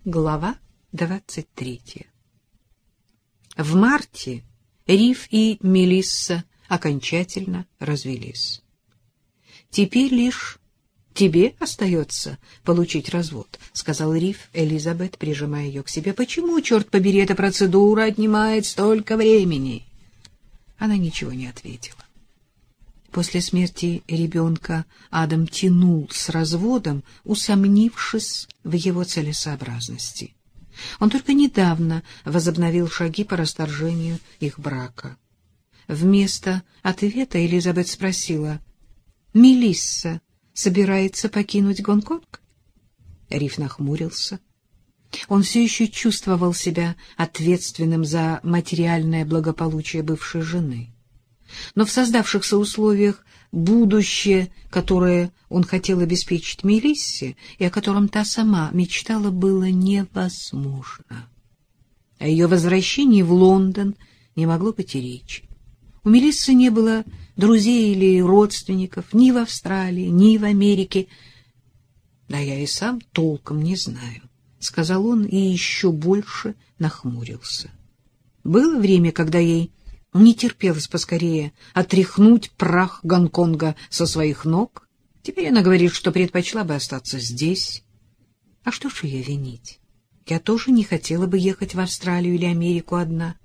Глава 23. В марте Риф и Мелисса окончательно развелись. «Теперь лишь тебе остается получить развод», — сказал Риф Элизабет, прижимая ее к себе. «Почему, черт побери, эта процедура отнимает столько времени?» Она ничего не ответила. После смерти ребенка Адам тянул с разводом, усомнившись в его целесообразности. Он только недавно возобновил шаги по расторжению их брака. Вместо ответа Элизабет спросила: «Мелисса собирается покинуть Гонконг?» Риф нахмурился. Он все еще чувствовал себя ответственным за материальное благополучие бывшей жены. Но в создавшихся условиях будущее, которое он хотел обеспечить Мелиссе и о котором та сама мечтала, было невозможно. О ее возвращении в Лондон не могло быть и речи. У Мелиссы не было друзей или родственников ни в Австралии, ни в Америке. «Да я и сам толком не знаю», — сказал он и еще больше нахмурился. Было время, когда ей не терпелось поскорее отряхнуть прах Гонконга со своих ног. Теперь она говорит, что предпочла бы остаться здесь. А что ж ее винить? Я тоже не хотела бы ехать в Австралию или Америку одна.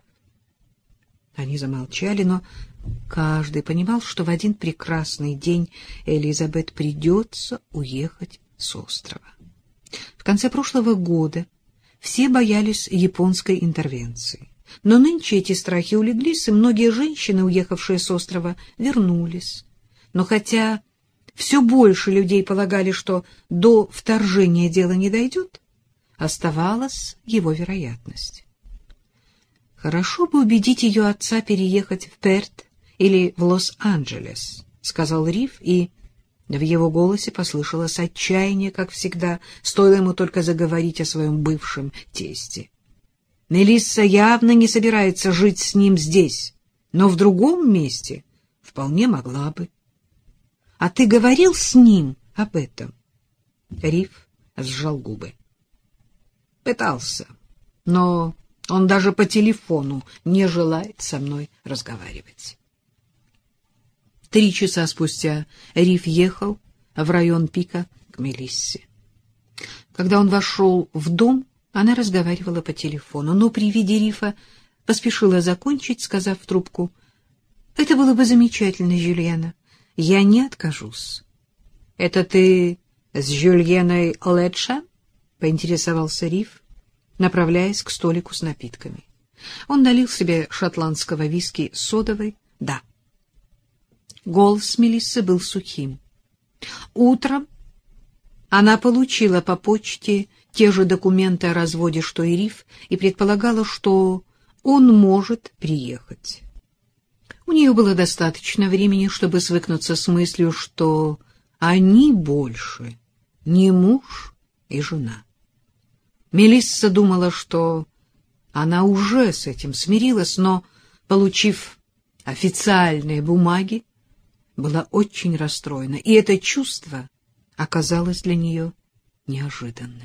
Они замолчали, но каждый понимал, что в один прекрасный день Элизабет придется уехать с острова. В конце прошлого года все боялись японской интервенции. Но нынче эти страхи улеглись, и многие женщины, уехавшие с острова, вернулись. Но хотя все больше людей полагали, что до вторжения дело не дойдет, оставалась его вероятность. «Хорошо бы убедить ее отца переехать в Перт или в Лос-Анджелес», — сказал Риф, и в его голосе послышалось отчаяние, как всегда, стоило ему только заговорить о своем бывшем тесте. Мелисса явно не собирается жить с ним здесь, но в другом месте вполне могла бы. — А ты говорил с ним об этом? Риф сжал губы. — Пытался, но он даже по телефону не желает со мной разговаривать. 3 часа спустя Риф ехал в район Пика к Мелиссе. Когда он вошел в дом, она разговаривала по телефону, но при виде Рифа поспешила закончить, сказав в трубку: «Это было бы замечательно, Жюльена. Я не откажусь». «Это ты с Жюльеной Летшем?» — поинтересовался Риф, направляясь к столику с напитками. Он налил себе шотландского виски с содовой. «Да». Голос Мелиссы был сухим. Утром она получила по почте те же документы о разводе, что и Риф, и предполагала, что он может приехать. У нее было достаточно времени, чтобы свыкнуться с мыслью, что они больше не муж и жена. Мелисса думала, что она уже с этим смирилась, но, получив официальные бумаги, была очень расстроена, и это чувство оказалось для нее неожиданным.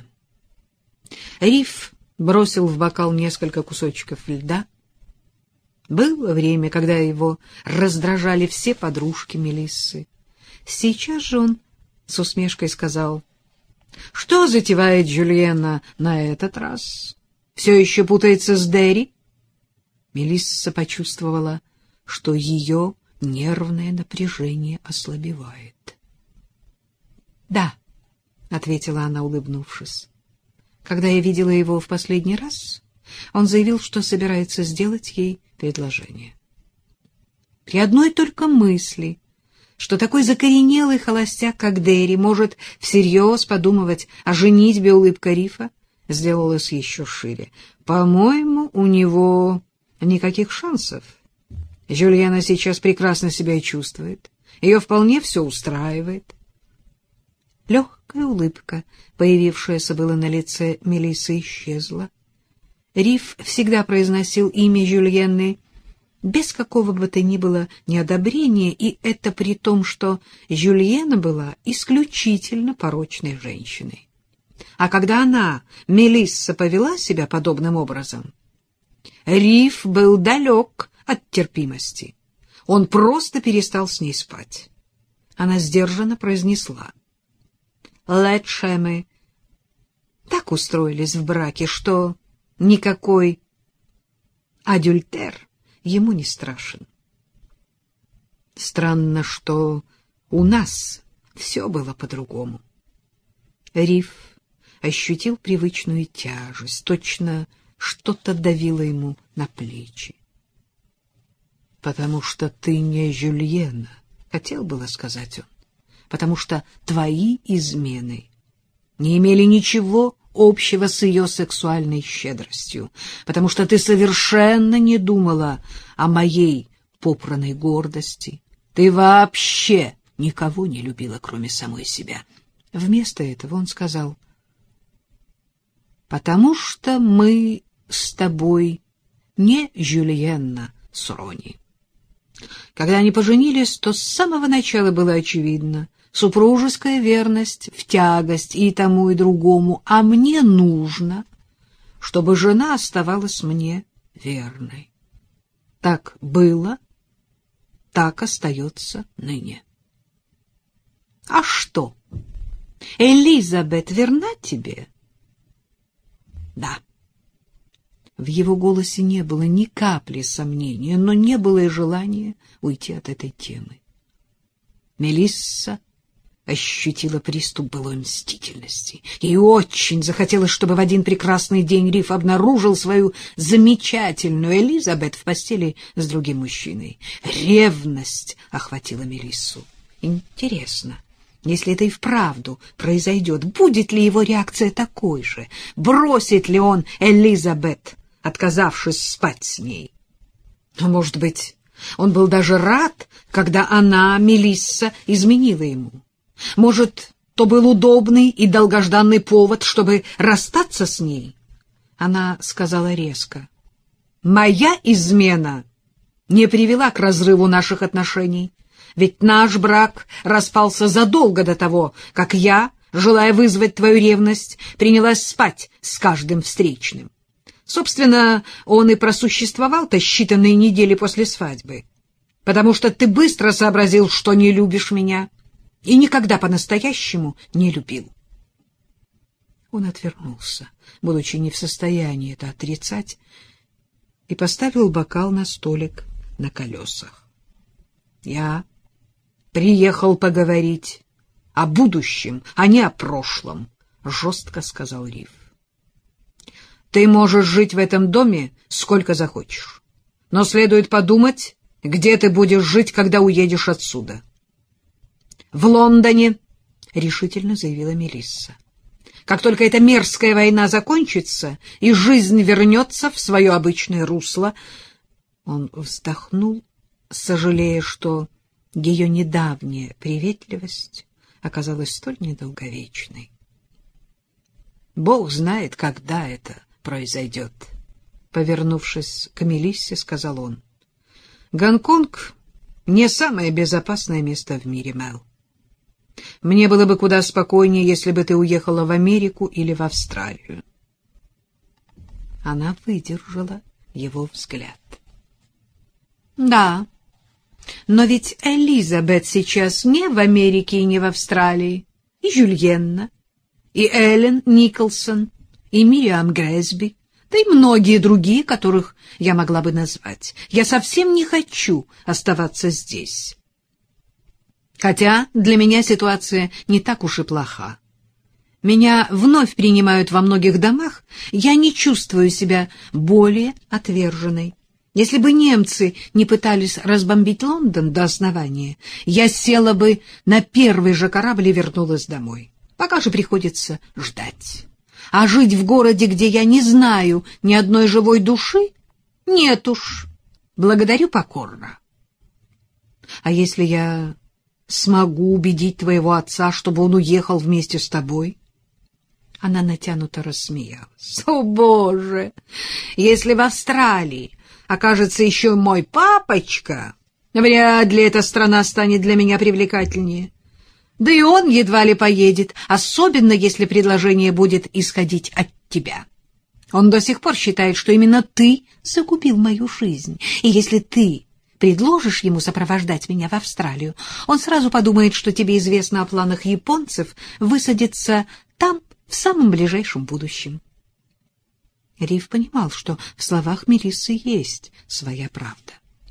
Риф бросил в бокал несколько кусочков льда. Было время, когда его раздражали все подружки Мелиссы. Сейчас же он с усмешкой сказал: «Что затевает Жюльена на этот раз? Все еще путается с Дерри?» Мелисса почувствовала, что ее нервное напряжение ослабевает. «Да», — ответила она, улыбнувшись. «Когда я видела его в последний раз, он заявил, что собирается сделать ей предложение. При одной только мысли, что такой закоренелый холостяк, как Дерри, может всерьез подумывать о женитьбе, улыбка Рифа сделалась еще шире. По-моему, у него никаких шансов. Жюльена сейчас прекрасно себя чувствует. Ее вполне все устраивает». Легкая улыбка, появившаяся было на лице Мелиссы, исчезла. Риф всегда произносил имя Жюльены без какого бы то ни было неодобрения, и это при том, что Жюльена была исключительно порочной женщиной. А когда она, Мелисса, повела себя подобным образом, Риф был далек от терпимости. Он просто перестал с ней спать. Она сдержанно произнесла: «Лучше мы так устроились в браке, что никакой адюльтер ему не страшен». Странно, что у нас все было по-другому. Риф ощутил привычную тяжесть, точно что-то давило ему на плечи. «Потому что ты не Жюльена», — хотел было сказать он, «потому что твои измены не имели ничего общего с ее сексуальной щедростью, потому что ты совершенно не думала о моей попранной гордости. Ты вообще никого не любила, кроме самой себя». Вместо этого он сказал: «Потому что мы с тобой не Жюльена с Рони». Когда они поженились, то с самого начала было очевидно: супружеская верность в тягость и тому, и другому, а мне нужно, чтобы жена оставалась мне верной. Так было, так остается ныне. — А что, Элизабет верна тебе? — Да. В его голосе не было ни капли сомнения, но не было и желания уйти от этой темы. Мелисса ощутила приступ былой мстительности. Ей очень захотелось, чтобы в один прекрасный день Риф обнаружил свою замечательную Элизабет в постели с другим мужчиной. Ревность охватила Мелиссу. Интересно, если это и вправду произойдет, будет ли его реакция такой же? Бросит ли он Элизабет, отказавшись спать с ней? А может быть, он был даже рад, когда она, Мелисса, изменила ему. Может, то был удобный и долгожданный повод, чтобы расстаться с ней? Она сказала резко: «Моя измена не привела к разрыву наших отношений, ведь наш брак распался задолго до того, как я, желая вызвать твою ревность, принялась спать с каждым встречным. Собственно, он и просуществовал-то считанные недели после свадьбы, потому что ты быстро сообразил, что не любишь меня, и никогда по-настоящему не любил». Он отвернулся, будучи не в состоянии это отрицать, и поставил бокал на столик на колесах. «Я приехал поговорить о будущем, а не о прошлом», — жестко сказал Риф. «Ты можешь жить в этом доме сколько захочешь, но следует подумать, где ты будешь жить, когда уедешь отсюда». «В Лондоне», — решительно заявила Мелисса. «Как только эта мерзкая война закончится и жизнь вернется в свое обычное русло». Он вздохнул, сожалея, что ее недавняя приветливость оказалась столь недолговечной. «Бог знает, когда это произойдет», — повернувшись к Мелиссе, сказал он. «Гонконг — не самое безопасное место в мире, Мел. Мне было бы куда спокойнее, если бы ты уехала в Америку или в Австралию». Она выдержала его взгляд. «Да, но ведь Элизабет сейчас не в Америке и не в Австралии, и Жюльенна, и Эллен Николсон, и Мириам Грэсби, да и многие другие, которых я могла бы назвать. Я совсем не хочу оставаться здесь. Хотя для меня ситуация не так уж и плоха. Меня вновь принимают во многих домах, я не чувствую себя более отверженной. Если бы немцы не пытались разбомбить Лондон до основания, я села бы на первый же корабль и вернулась домой. Пока же приходится ждать. А жить в городе, где я не знаю ни одной живой души, нет уж, благодарю покорно. А если я смогу убедить твоего отца, чтобы он уехал вместе с тобой?» Она натянуто рассмеялась. «О, Боже! Если в Австралии окажется еще мой папочка, вряд ли эта страна станет для меня привлекательнее. Да и он едва ли поедет, особенно если предложение будет исходить от тебя. Он до сих пор считает, что именно ты загубил мою жизнь, и если ты предложишь ему сопровождать меня в Австралию, он сразу подумает, что тебе известно о планах японцев высадиться там в самом ближайшем будущем. Риф понимал, что в словах Мелиссы есть своя правда.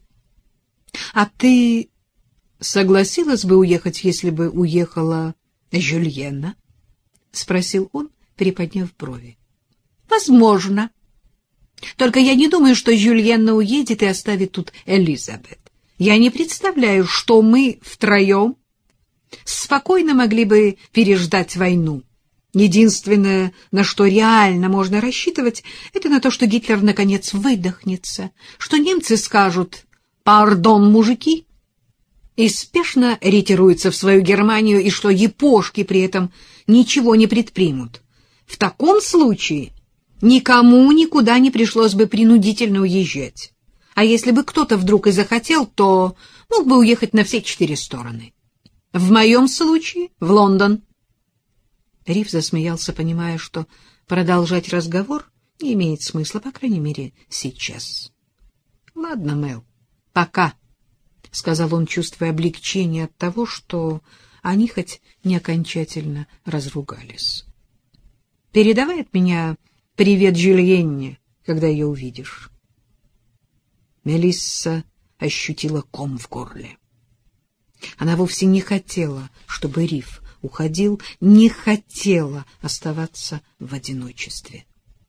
— А ты согласилась бы уехать, если бы уехала Жюльенна? — спросил он, приподняв брови. — Возможно. Только я не думаю, что Жюльенна уедет и оставит тут Элизабет. Я не представляю, что мы втроем спокойно могли бы переждать войну. Единственное, на что реально можно рассчитывать, это на то, что Гитлер наконец выдохнется, что немцы скажут «Пардон, мужики!» и спешно ретируются в свою Германию, и что япошки при этом ничего не предпримут. В таком случае никому никуда не пришлось бы принудительно уезжать. А если бы кто-то вдруг и захотел, то мог бы уехать на все 4 стороны. В моем случае — в Лондон. Риф засмеялся, понимая, что продолжать разговор не имеет смысла, по крайней мере, сейчас. — Ладно, Мэл, пока, — сказал он, чувствуя облегчение от того, что они хоть не окончательно разругались. — Передавай от меня привет Жюльенне, когда ее увидишь. Мелисса ощутила ком в горле. Она вовсе не хотела, чтобы Риф уходил, не хотела оставаться в одиночестве.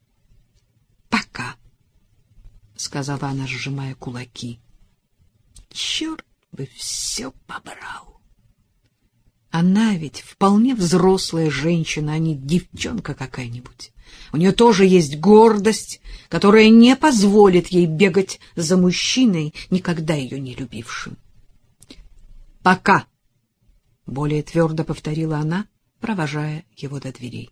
— Пока, — сказала она, сжимая кулаки. — Черт бы все побрал! Она ведь вполне взрослая женщина, а не девчонка какая-нибудь. У нее тоже есть гордость, которая не позволит ей бегать за мужчиной, никогда ее не любившим. — Пока! — более твердо повторила она, провожая его до дверей.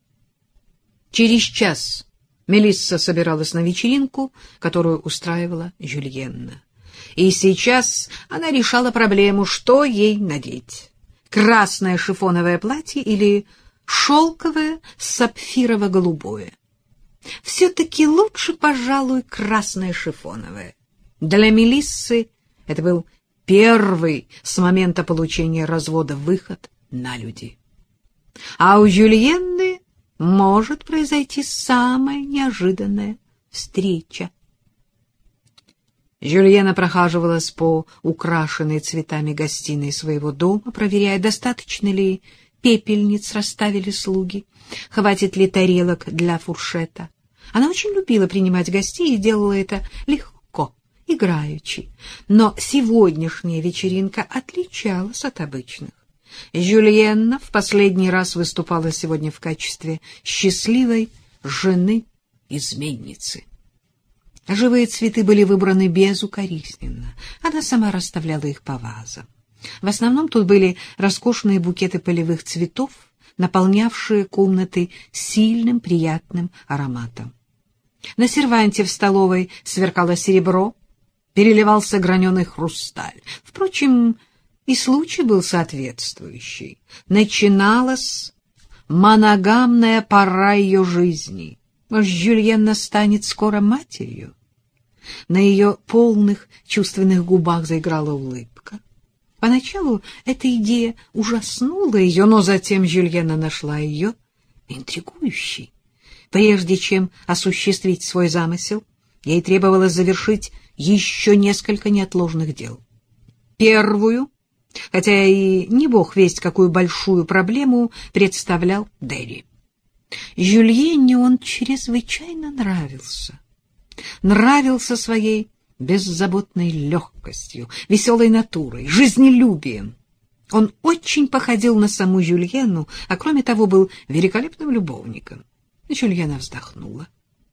Через час Мелисса собиралась на вечеринку, которую устраивала Жюльенна. И сейчас она решала проблему, что ей надеть. Красное шифоновое платье или шелковое сапфирово-голубое. Все-таки лучше, пожалуй, красное шифоновое. Для Мелиссы это был первый с момента получения развода выход на люди. А у Жюльенны может произойти самая неожиданная встреча. Жюльенна прохаживалась по украшенной цветами гостиной своего дома, проверяя, достаточно ли пепельниц расставили слуги, хватит ли тарелок для фуршета. Она очень любила принимать гостей и делала это легко, играючи. Но сегодняшняя вечеринка отличалась от обычных. Жюльенна в последний раз выступала сегодня в качестве счастливой жены-изменницы. Живые цветы были выбраны безукоризненно. Она сама расставляла их по вазам. В основном тут были роскошные букеты полевых цветов, наполнявшие комнаты сильным приятным ароматом. На серванте в столовой сверкало серебро, переливался граненый хрусталь. Впрочем, и случай был соответствующий. Начиналась моногамная пора ее жизни. Может, Жюльенна станет скоро матерью? На ее полных чувственных губах заиграла улыбка. Поначалу эта идея ужаснула ее, но затем Жюльенна нашла ее интригующей. Прежде чем осуществить свой замысел, ей требовалось завершить еще несколько неотложных дел. Первую, хотя и не бог весть какую большую проблему, представлял Дерри. Жюльенне он чрезвычайно нравился. Нравился своей беззаботной легкостью, веселой натурой, жизнелюбием. Он очень походил на саму Жюльенну, а кроме того был великолепным любовником. Жюльенна вздохнула.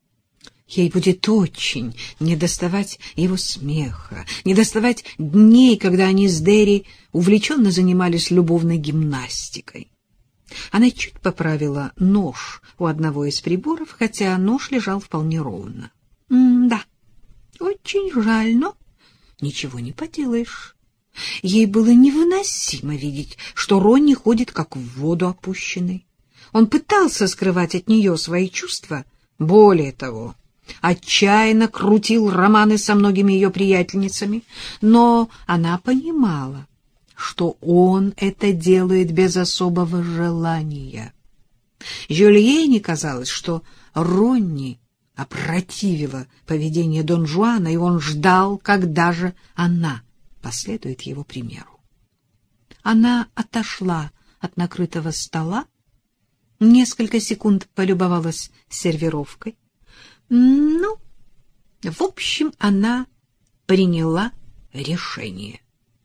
Ей будет очень недоставать его смеха, недоставать дней, когда они с Дерри увлеченно занимались любовной гимнастикой. Она чуть поправила нож у одного из приборов, хотя нож лежал вполне ровно. Да, очень жаль, но ничего не поделаешь. Ей было невыносимо видеть, что Ронни ходит как в воду опущенный. Он пытался скрывать от нее свои чувства, более того, отчаянно крутил романы со многими ее приятельницами, но она понимала, что он это делает без особого желания. Жюльене казалось, что Ронни опротивило поведение Дон Жуана, и он ждал, когда же она последует его примеру. Она отошла от накрытого стола, несколько секунд полюбовалась сервировкой. Ну, в общем, она приняла решение.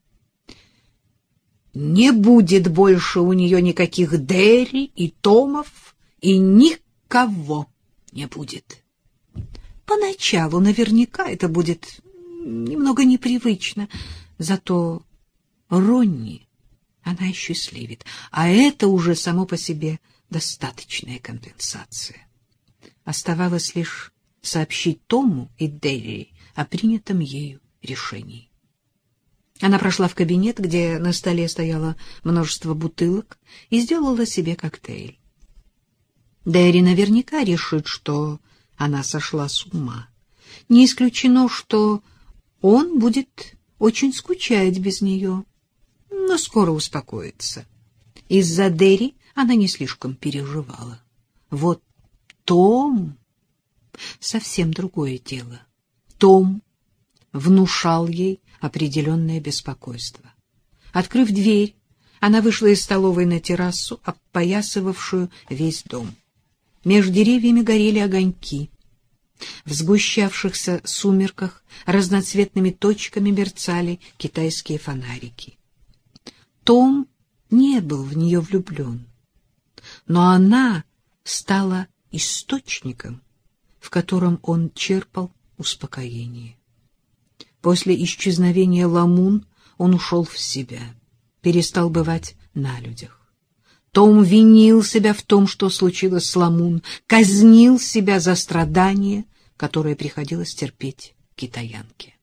Не будет больше у нее никаких Дерри и Томов, и никого не будет. Поначалу наверняка это будет немного непривычно, зато Ронни она осчастливит, а это уже само по себе достаточная компенсация. Оставалось лишь сообщить Тому и Дерри о принятом ею решении. Она прошла в кабинет, где на столе стояло множество бутылок, и сделала себе коктейль. Дерри наверняка решит, что она сошла с ума. Не исключено, что он будет очень скучать без нее, но скоро успокоится. Из-за Дерри она не слишком переживала. Вот Том — совсем другое дело. Том внушал ей определенное беспокойство. Открыв дверь, она вышла из столовой на террасу, опоясывавшую весь дом. Между деревьями горели огоньки. В сгущавшихся сумерках разноцветными точками мерцали китайские фонарики. Том не был в нее влюблен, но она стала источником, в котором он черпал успокоение. После исчезновения Ламун он ушел в себя, перестал бывать на людях. Том винил себя в том, что случилось с Ламун, казнил себя за страдания, которые приходилось терпеть китаянке.